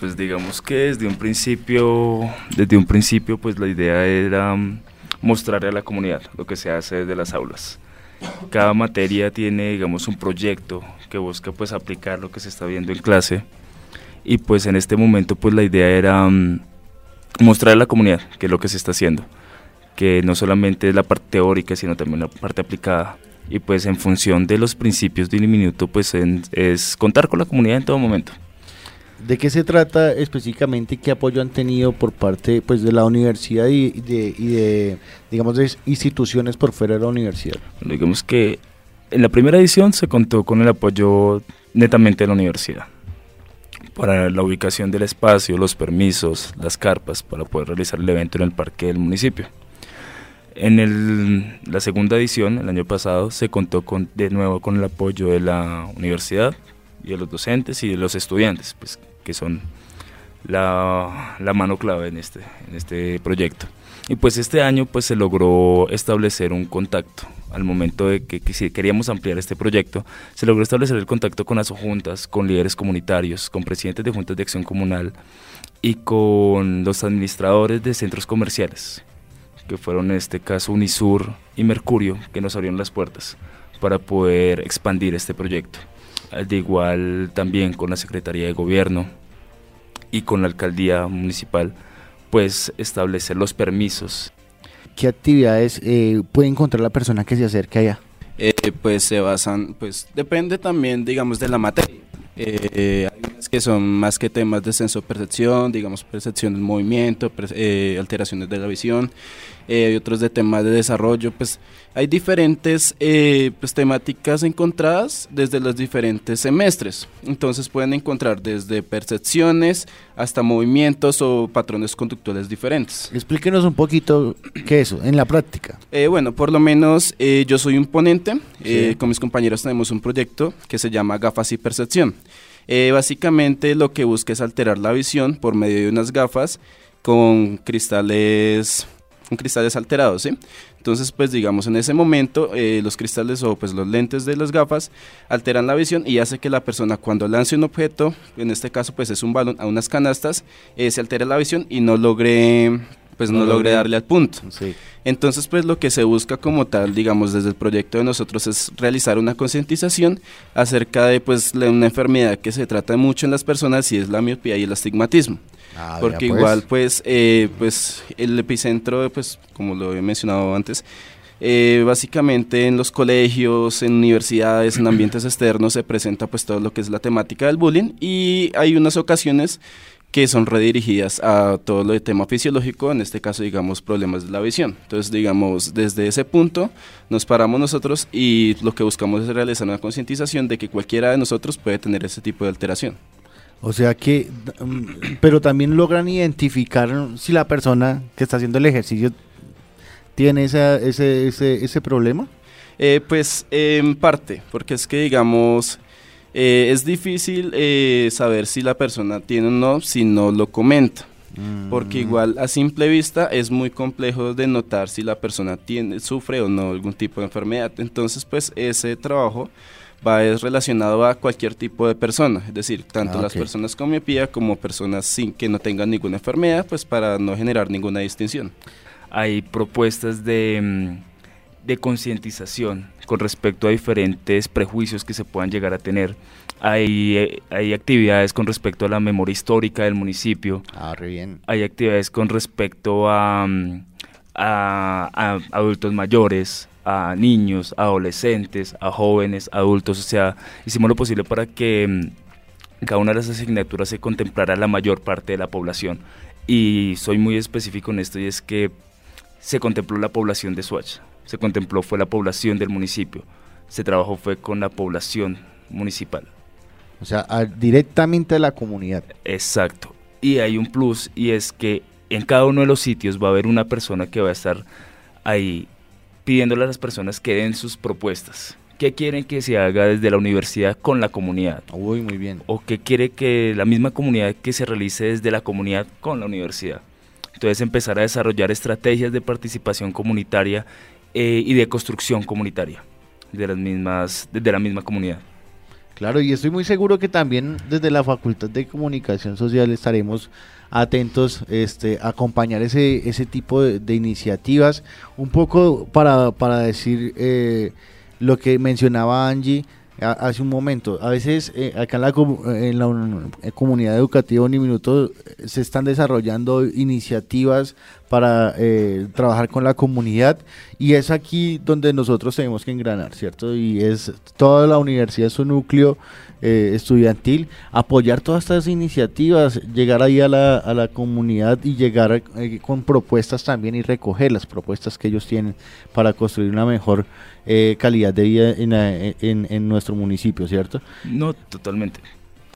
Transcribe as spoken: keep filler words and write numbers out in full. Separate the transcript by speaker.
Speaker 1: pues digamos que desde un principio, desde un principio pues la idea era mm, mostrarle a la comunidad lo que se hace desde las aulas. Cada materia tiene, digamos, un proyecto que busca pues aplicar lo que se está viendo en clase, y pues en este momento pues la idea era um, mostrar a la comunidad qué es lo que se está haciendo, que no solamente es la parte teórica sino también la parte aplicada, y pues en función de los principios de Iliminuto pues en, es contar con la comunidad en todo momento.
Speaker 2: ¿De qué se trata específicamente y qué apoyo han tenido por parte pues de la universidad y de, y de digamos de instituciones por fuera de la universidad?
Speaker 1: Bueno, digamos que en la primera edición se contó con el apoyo netamente de la universidad para la ubicación del espacio, los permisos, las carpas para poder realizar el evento en el parque del municipio. En el, la segunda edición, el año pasado, se contó con, de nuevo con el apoyo de la universidad y de los docentes y de los estudiantes, pues, que son la, la mano clave en este, en este proyecto. Y pues este año pues se logró establecer un contacto. Al momento de que, que si queríamos ampliar este proyecto, se logró establecer el contacto con las juntas, con líderes comunitarios, con presidentes de juntas de acción comunal y con los administradores de centros comerciales, que fueron en este caso Unisur y Mercurio, que nos abrieron las puertas para poder expandir este proyecto. De igual también con la Secretaría de Gobierno y con la Alcaldía Municipal, pues establecer los permisos.
Speaker 2: ¿Qué actividades eh, puede encontrar la persona que se acerque allá?
Speaker 3: Eh, pues se basan, pues depende también, digamos, de la materia. Eh, hay unas que son más que temas de sensopercepción, digamos, percepción del movimiento, per, eh, alteraciones de la visión. Eh, hay otros de temas de desarrollo. Pues hay diferentes eh, pues, temáticas encontradas desde los diferentes semestres. Entonces pueden encontrar desde percepciones hasta movimientos o patrones conductuales diferentes.
Speaker 2: Explíquenos un poquito qué es eso, en la práctica.
Speaker 3: Eh, bueno, por lo menos eh, yo soy un ponente, eh,
Speaker 2: Sí.
Speaker 3: con mis compañeros tenemos un proyecto que se llama Gafas y Percepción. Eh, básicamente lo que busca es alterar la visión por medio de unas gafas con cristales, con cristales alterados, ¿sí? Entonces, pues digamos, en ese momento eh, los cristales o pues los lentes de las gafas alteran la visión y hace que la persona cuando lance un objeto, en este caso pues es un balón, a unas canastas, eh, se altere la visión y no logre, pues no, no logre darle al punto.
Speaker 2: Sí.
Speaker 3: Entonces, pues lo que se busca como tal, digamos, desde el proyecto de nosotros es realizar una concientización acerca de pues la- una enfermedad que se trata mucho en las personas y es la miopía y el astigmatismo.
Speaker 2: Ah,
Speaker 3: Porque
Speaker 2: vea, pues.
Speaker 3: igual pues, eh, pues el epicentro, pues como lo he mencionado antes, eh, básicamente en los colegios, en universidades, en ambientes externos se presenta pues todo lo que es la temática del bullying y hay unas ocasiones que son redirigidas a todo lo de tema fisiológico, en este caso digamos problemas de la visión. Entonces digamos desde ese punto nos paramos nosotros y lo que buscamos es realizar una concientización de que cualquiera de nosotros puede tener ese tipo de alteración.
Speaker 2: O sea que, mm, pero también logran identificar si la persona que está haciendo el ejercicio tiene esa, ese, ese, ese problema.
Speaker 3: Eh, pues eh, en parte, porque es que digamos, eh, es difícil eh, saber si la persona tiene o no si no lo comenta,
Speaker 2: Mm.
Speaker 3: porque igual a simple vista es muy complejo de notar si la persona tiene, sufre o no algún tipo de enfermedad. Entonces pues ese trabajo va es relacionado a cualquier tipo de persona, es decir, tanto
Speaker 2: Ah,
Speaker 3: las
Speaker 2: ok.
Speaker 3: personas con miopía como personas sin que no tengan ninguna enfermedad, pues para no generar ninguna distinción.
Speaker 1: Hay propuestas de, mm, de concientización con respecto a diferentes prejuicios que se puedan llegar a tener. Hay, eh, hay actividades con respecto a la memoria histórica del municipio.
Speaker 2: Ah, re bien.
Speaker 1: Hay actividades con respecto a, mm, a, a adultos mayores, a niños, adolescentes, a jóvenes, adultos. O sea, hicimos lo posible para que mm, cada una de las asignaturas se contemplara la mayor parte de la población. Y soy muy específico en esto, y es que se contempló la población de Soacha, se contempló fue la población del municipio, se trabajó fue con la población municipal.
Speaker 2: O sea, a- directamente a la comunidad.
Speaker 1: Exacto. Y hay un plus, y es que en cada uno de los sitios va a haber una persona que va a estar ahí pidiéndole a las personas que den sus propuestas. ¿Qué quieren que se haga desde la universidad con la comunidad?
Speaker 2: Uy, muy bien.
Speaker 1: ¿O qué quiere que la misma comunidad que se realice desde la comunidad con la universidad? Entonces empezar a desarrollar estrategias de participación comunitaria eh, y de construcción comunitaria de las mismas, desde la misma comunidad.
Speaker 2: Claro, y estoy muy seguro que también desde la Facultad de Comunicación Social estaremos atentos este, a acompañar ese, ese tipo de, de iniciativas, un poco para, para decir eh, lo que mencionaba Angie a, hace un momento. A veces eh, acá en la, en la un, en comunidad educativa Uniminuto se están desarrollando iniciativas para eh, trabajar con la comunidad, y es aquí donde nosotros tenemos que engranar, ¿cierto? Y es toda la universidad, su núcleo eh, estudiantil, apoyar todas estas iniciativas, llegar ahí a la, a la comunidad y llegar eh, con propuestas también y recoger las propuestas que ellos tienen para construir una mejor eh, calidad de vida en, en, en nuestro municipio, ¿cierto?
Speaker 1: No, totalmente.